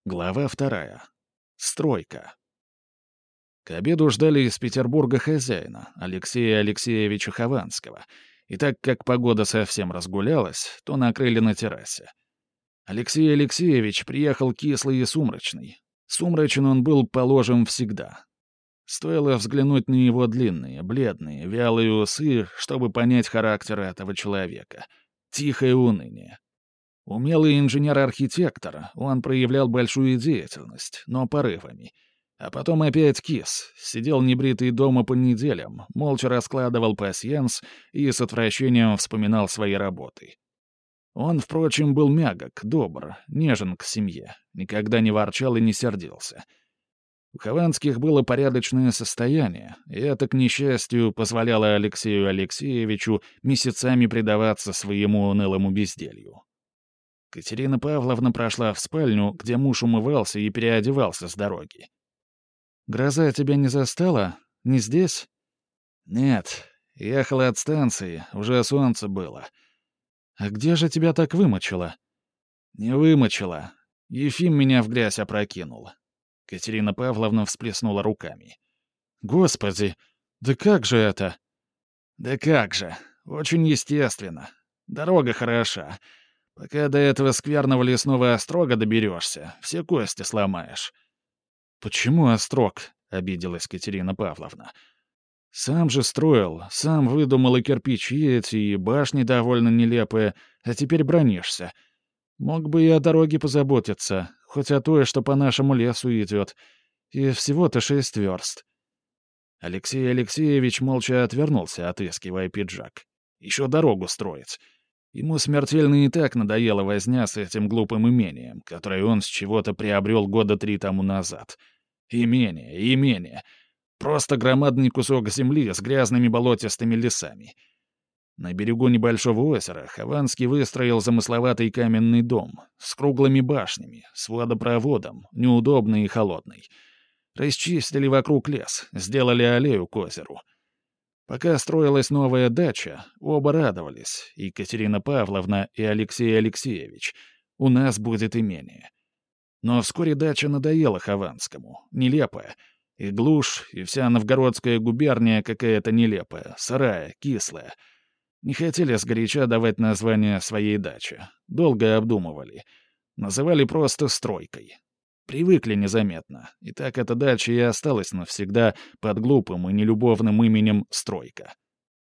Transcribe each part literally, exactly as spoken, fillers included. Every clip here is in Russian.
Глава вторая. Стройка. К обеду ждали из Петербурга хозяина, Алексея Алексеевича Хованского, и так как погода совсем разгулялась, то накрыли на террасе. Алексей Алексеевич приехал кислый и сумрачный. Сумрачен он был положен всегда. Стоило взглянуть на его длинные, бледные, вялые усы, чтобы понять характер этого человека. Тихое уныние. Умелый инженер-архитектор, он проявлял большую деятельность, но порывами. А потом опять кис, сидел небритый дома по неделям, молча раскладывал пасьянс и с отвращением вспоминал свои работы. Он, впрочем, был мягок, добр, нежен к семье, никогда не ворчал и не сердился. У Хованских было порядочное состояние, и это, к несчастью, позволяло Алексею Алексеевичу месяцами предаваться своему унылому безделью. Катерина Павловна прошла в спальню, где муж умывался и переодевался с дороги. «Гроза тебя не застала? Не здесь?» «Нет. Ехала от станции, уже солнце было». «А где же тебя так вымочило?» «Не вымочило. Ефим меня в грязь опрокинул». Катерина Павловна всплеснула руками. «Господи, да как же это?» «Да как же. Очень естественно. Дорога хороша. Пока до этого скверного лесного острога доберешься, все кости сломаешь». «Почему острог?» — обиделась Катерина Павловна. «Сам же строил, сам выдумал и кирпичи эти, и башни довольно нелепые, а теперь бранишься. Мог бы и о дороге позаботиться, хоть о той, что по нашему лесу идет. И всего-то шесть верст». Алексей Алексеевич молча отвернулся, отыскивая пиджак. «Еще дорогу строить». Ему смертельно и так надоела возня с этим глупым имением, которое он с чего-то приобрел года три тому назад. Имение, имение. Просто громадный кусок земли с грязными болотистыми лесами. На берегу небольшого озера Хованский выстроил замысловатый каменный дом с круглыми башнями, с водопроводом, неудобный и холодный. Расчистили вокруг лес, сделали аллею к озеру. Пока строилась новая дача, оба радовались, и Катерина Павловна, и Алексей Алексеевич. У нас будет имение. Но вскоре дача надоела Хованскому, нелепая. И глушь, и вся Новгородская губерния какая-то нелепая, сырая, кислая. Не хотели сгоряча давать название своей даче. Долго обдумывали. Называли просто «стройкой». Привыкли незаметно, и так эта дача и осталась навсегда под глупым и нелюбовным именем «Стройка».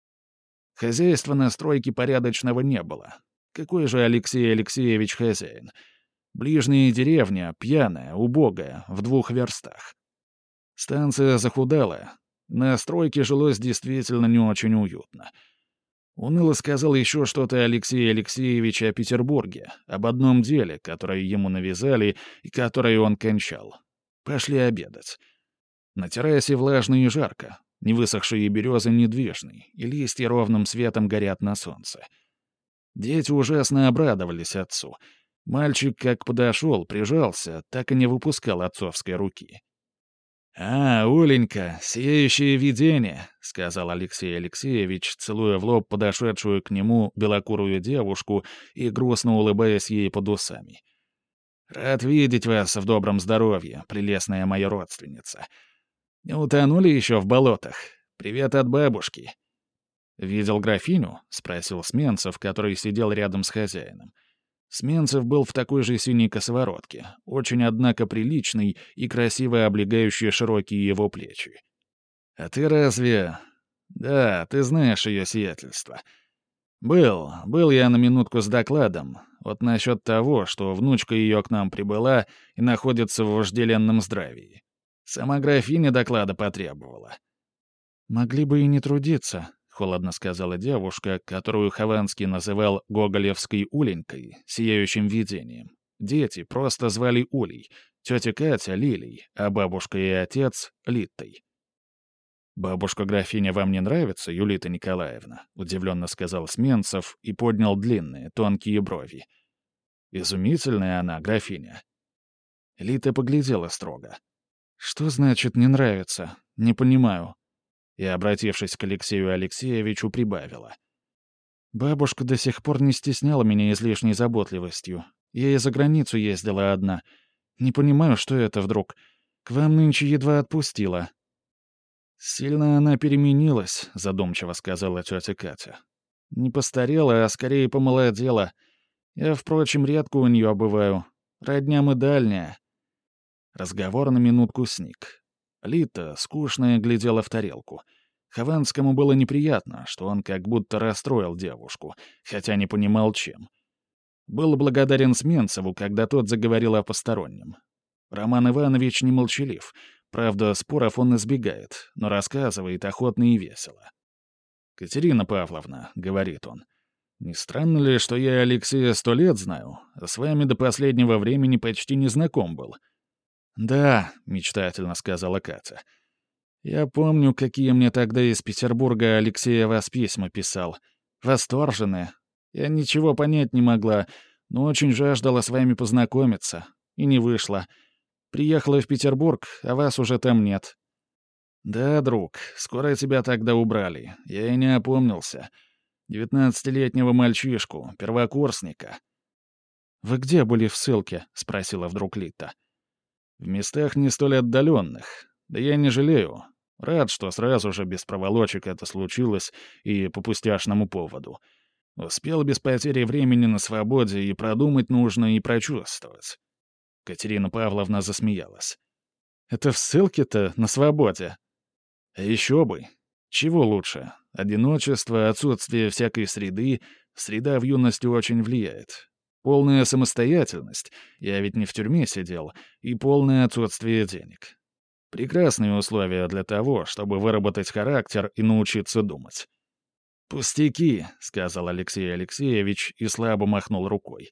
Хозяйства на стройке порядочного не было. Какой же Алексей Алексеевич хозяин? Ближняя деревня, пьяная, убогая, в двух верстах. Станция захудалая. На стройке жилось действительно не очень уютно. Уныло сказал еще что-то Алексей Алексеевич о Петербурге, об одном деле, которое ему навязали и которое он кончал. Пошли обедать. На террасе влажно и жарко, невысохшие березы недвижны, и листья ровным светом горят на солнце. Дети ужасно обрадовались отцу. Мальчик, как подошел, прижался, так и не выпускал отцовской руки. «А, Уленька, сияющее видение», — сказал Алексей Алексеевич, целуя в лоб подошедшую к нему белокурую девушку и грустно улыбаясь ей под усами. «Рад видеть вас в добром здоровье, прелестная моя родственница. Не утонули еще в болотах? Привет от бабушки». «Видел графиню?» — спросил Сменцев, который сидел рядом с хозяином. Сменцев был в такой же синей косоворотке, очень, однако, приличный и красиво облегающий широкие его плечи. «А ты разве...» «Да, ты знаешь ее сиятельство». «Был, был я на минутку с докладом, вот насчет того, что внучка ее к нам прибыла и находится в вожделенном здравии. Сама графиня доклада потребовала». «Могли бы и не трудиться», — холодно сказала девушка, которую Хованский называл гоголевской Уленькой, сияющим видением. Дети просто звали Улей, тетя Катя — Лилей, а бабушка и отец — Литтой. «Бабушка-графиня вам не нравится, Юлита Николаевна?» — удивленно сказал Сменцев и поднял длинные, тонкие брови. «Изумительная она, графиня». Лита поглядела строго. «Что значит «не нравится»? Не понимаю». И, обратившись к Алексею Алексеевичу, прибавила. «Бабушка до сих пор не стесняла меня излишней заботливостью. Я и за границу ездила одна. Не понимаю, что это вдруг. К вам нынче едва отпустила». «Сильно она переменилась», — задумчиво сказала тетя Катя. «Не постарела, а скорее помолодела. Я, впрочем, редко у нее бываю. Родня мы дальняя». Разговор на минутку сник. Лита, скучная, глядела в тарелку. Хованскому было неприятно, что он как будто расстроил девушку, хотя не понимал, чем. Был благодарен Сменцеву, когда тот заговорил о постороннем. Роман Иванович не молчалив. Правда, споров он избегает, но рассказывает охотно и весело. «Катерина Павловна», — говорит он, — «не странно ли, что я Алексея сто лет знаю, а с вами до последнего времени почти не знаком был?» «Да», — мечтательно сказала Катя. «Я помню, какие мне тогда из Петербурга Алексей о вас письма писал. Восторженные. Я ничего понять не могла, но очень жаждала с вами познакомиться. И не вышло. Приехала в Петербург, а вас уже там нет». «Да, друг, скоро тебя тогда убрали. Я и не опомнился. Девятнадцатилетнего мальчишку, первокурсника». «Вы где были в ссылке?» — спросила вдруг Лита. «В местах не столь отдаленных. Да я не жалею. Рад, что сразу же без проволочек это случилось и по пустяшному поводу. Успел без потери времени на свободе и продумать нужно, и прочувствовать». Катерина Павловна засмеялась. «Это в ссылке-то на свободе?» «А еще бы. Чего лучше? Одиночество, отсутствие всякой среды. Среда в юности очень влияет. Полная самостоятельность. Я ведь не в тюрьме сидел. И полное отсутствие денег. Прекрасные условия для того, чтобы выработать характер и научиться думать». «Пустяки», — сказал Алексей Алексеевич и слабо махнул рукой.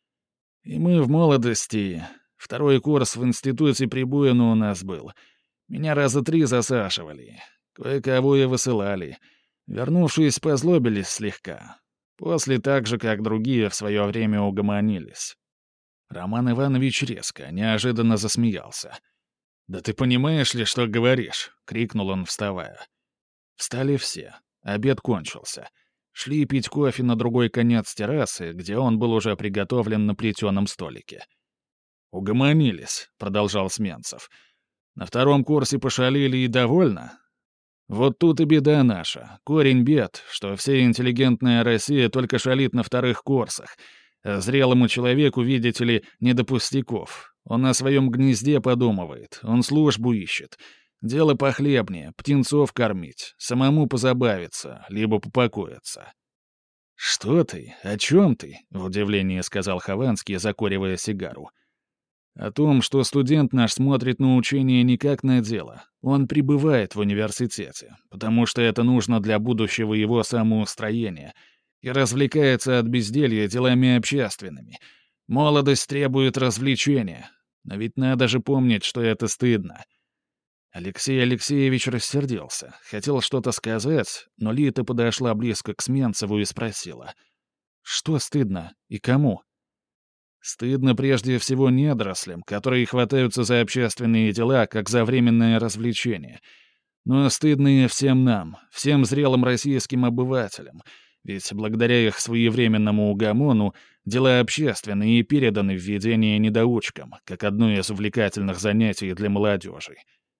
«И мы в молодости. Второй курс в институте при Буэно у нас был. Меня раза три засашивали. Кое-кого и высылали. Вернувшись, позлобились слегка. После так же, как другие, в свое время угомонились». Роман Иванович резко, неожиданно засмеялся. «Да ты понимаешь ли, что говоришь?» — крикнул он, вставая. Встали все. Обед кончился. Шли пить кофе на другой конец террасы, где он был уже приготовлен на плетеном столике. «Угомонились», — продолжал Сменцев. «На втором курсе пошалили и довольно? Вот тут и беда наша. Корень бед, что вся интеллигентная Россия только шалит на вторых курсах. А зрелому человеку, видите ли, не до пустяков. Он о своем гнезде подумывает, он службу ищет. Дело похлебнее, птенцов кормить, самому позабавиться, либо попокоиться». «Что ты? О чем ты?» — в удивлении сказал Хованский, закуривая сигару. «О том, что студент наш смотрит на учение не как на дело. Он пребывает в университете, потому что это нужно для будущего его самоустроения, и развлекается от безделья делами общественными. Молодость требует развлечения. Но ведь надо же помнить, что это стыдно». Алексей Алексеевич рассердился, хотел что-то сказать, но Лита подошла близко к Сменцеву и спросила. «Что стыдно? И кому?» «Стыдно прежде всего недорослям, которые хватаются за общественные дела, как за временное развлечение. Но стыдно и всем нам, всем зрелым российским обывателям, ведь благодаря их своевременному угомону дела общественные и переданы в ведение недоучкам, как одно из увлекательных занятий для молодежи».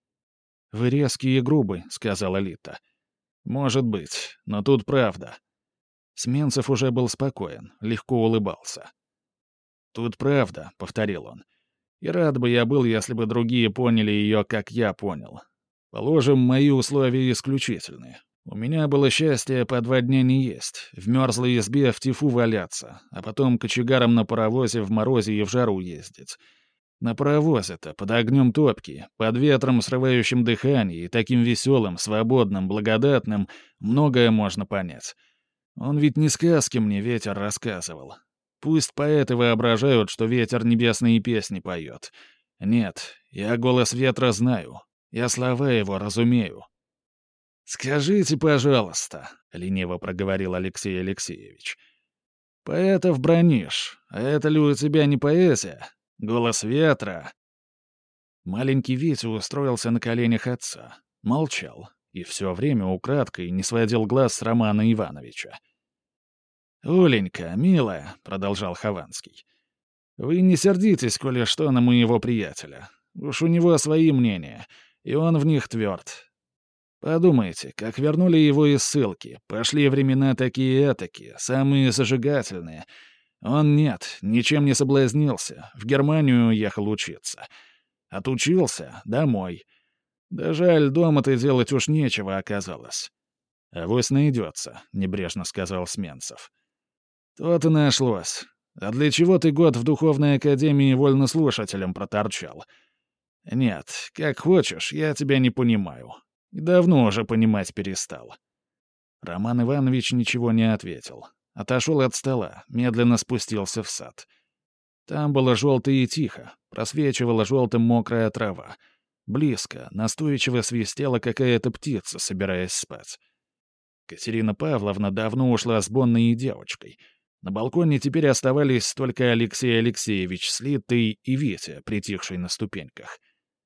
«Вы резкие и грубы», — сказала Лита. «Может быть, но тут правда». Сменцев уже был спокоен, легко улыбался. «Тут правда», — повторил он. «И рад бы я был, если бы другие поняли ее, как я понял. Положим, мои условия исключительны. У меня было счастье по два дня не есть, в мерзлой избе в тифу валяться, а потом кочегаром на паровозе в морозе и в жару ездить. На паровозе-то, под огнем топки, под ветром, срывающим дыхание, и таким веселым, свободным, благодатным, многое можно понять. Он ведь не сказки мне ветер рассказывал. Пусть поэты воображают, что ветер небесные песни поет. Нет, я голос ветра знаю, я слова его разумею». «Скажите, пожалуйста», — лениво проговорил Алексей Алексеевич, — «поэтов бранишь, а это ли у тебя не поэзия? Голос ветра». Маленький Витя устроился на коленях отца, молчал и все время украдкой не сводил глаз с Романа Ивановича. «Оленька, милая», — продолжал Хованский, Вы не сердитесь, коли что, на моего приятеля. Уж у него свои мнения, и он в них тверд. Подумайте, как вернули его из ссылки. Пошли времена такие-этакие, самые зажигательные. Он нет, ничем не соблазнился, в Германию уехал учиться. Отучился — домой. Да жаль, дома-то делать уж нечего оказалось. «Авось найдется», — небрежно сказал Сменцев. «То-то нашлось. А для чего ты год в Духовной Академии вольнослушателем проторчал? Нет, как хочешь, я тебя не понимаю. И давно уже понимать перестал». Роман Иванович ничего не ответил. Отошел от стола, медленно спустился в сад. Там было желто и тихо, просвечивала желтым мокрая трава. Близко, настойчиво свистела какая-то птица, собираясь спать. Катерина Павловна давно ушла с Бонной и девочкой. На балконе теперь оставались только Алексей Алексеевич с Литой и Витя, притихший на ступеньках.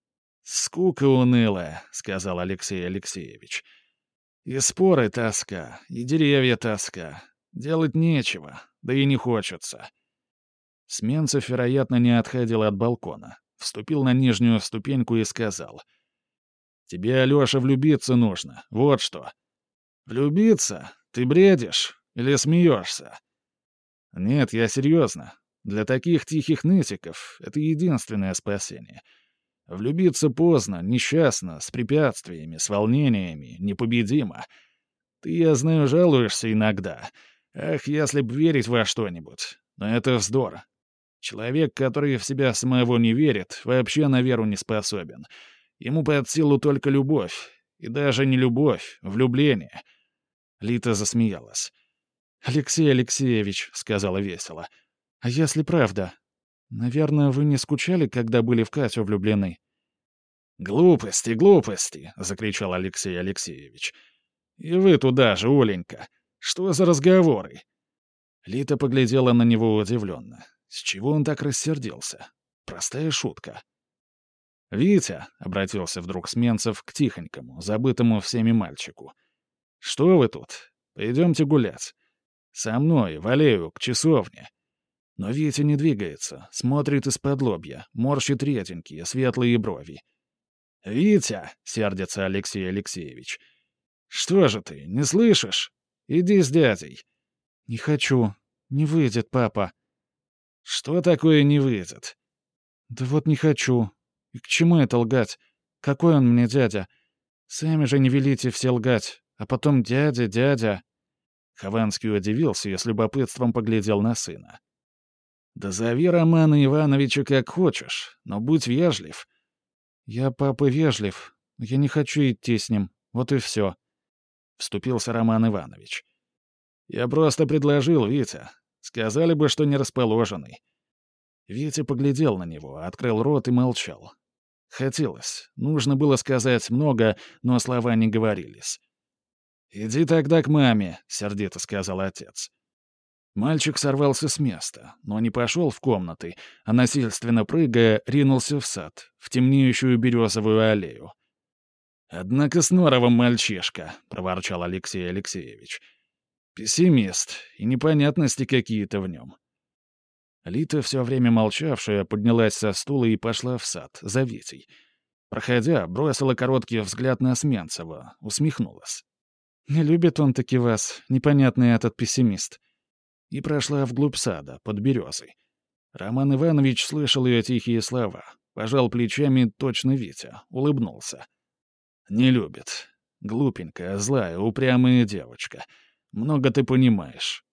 «Скука унылая», — сказал Алексей Алексеевич. «И споры тоска, и деревья тоска. Делать нечего, да и не хочется». Сменцев, вероятно, не отходил от балкона. Вступил на нижнюю ступеньку и сказал. «Тебе, Алёша, влюбиться нужно. Вот что». «Влюбиться? Ты бредишь? Или смеешься?» «Нет, я серьезно. Для таких тихих нытиков это единственное спасение. Влюбиться поздно, несчастно, с препятствиями, с волнениями, непобедимо. Ты, я знаю, жалуешься иногда. Ах, если б верить во что-нибудь. Но это вздор. Человек, который в себя самого не верит, вообще на веру не способен. Ему под силу только любовь. И даже не любовь, влюбление». Лита засмеялась. «Алексей Алексеевич», — сказала весело, — «а если правда? Наверное, вы не скучали, когда были в Катю влюблены?» «Глупости, глупости!» — закричал Алексей Алексеевич. «И вы туда же, Оленька! Что за разговоры?» Лита поглядела на него удивленно. С чего он так рассердился? Простая шутка. «Витя», — обратился вдруг Сменцев к тихонькому, забытому всеми мальчику, — «что вы тут? Пойдемте гулять. Со мной, в аллею, к часовне». Но Витя не двигается, смотрит из-под лобья, морщит реденькие, светлые брови. «Витя!» — сердится Алексей Алексеевич. «Что же ты, не слышишь? Иди с дядей». «Не хочу. Не выйдет, папа». «Что такое не выйдет?» «Да вот не хочу. И к чему это лгать? Какой он мне дядя? Сами же не велите все лгать. А потом дядя, дядя...» Хованский удивился и с любопытством поглядел на сына. «Да зови Романа Ивановича как хочешь, но будь вежлив». «Я, папа, вежлив. Я не хочу идти с ним. Вот и все», — вступился Роман Иванович. «Я просто предложил, Витя. Сказали бы, что не расположенный». Витя поглядел на него, открыл рот и молчал. Хотелось. Нужно было сказать много, но слова не говорились. «Иди тогда к маме», — сердито сказал отец. Мальчик сорвался с места, но не пошел в комнаты, а насильственно прыгая, ринулся в сад, в темнеющую березовую аллею. «Однако с норовом мальчишка», — проворчал Алексей Алексеевич. «Пессимист, и непонятности какие-то в нем». Лита, все время молчавшая, поднялась со стула и пошла в сад, за Витей. Проходя, бросила короткий взгляд на Сменцева, усмехнулась. «Не любит он таки вас, непонятный этот пессимист». И прошла вглубь сада, под березой. Роман Иванович слышал ее тихие слова, пожал плечами точно Витя, улыбнулся. «Не любит. Глупенькая, злая, упрямая девочка. Много ты понимаешь.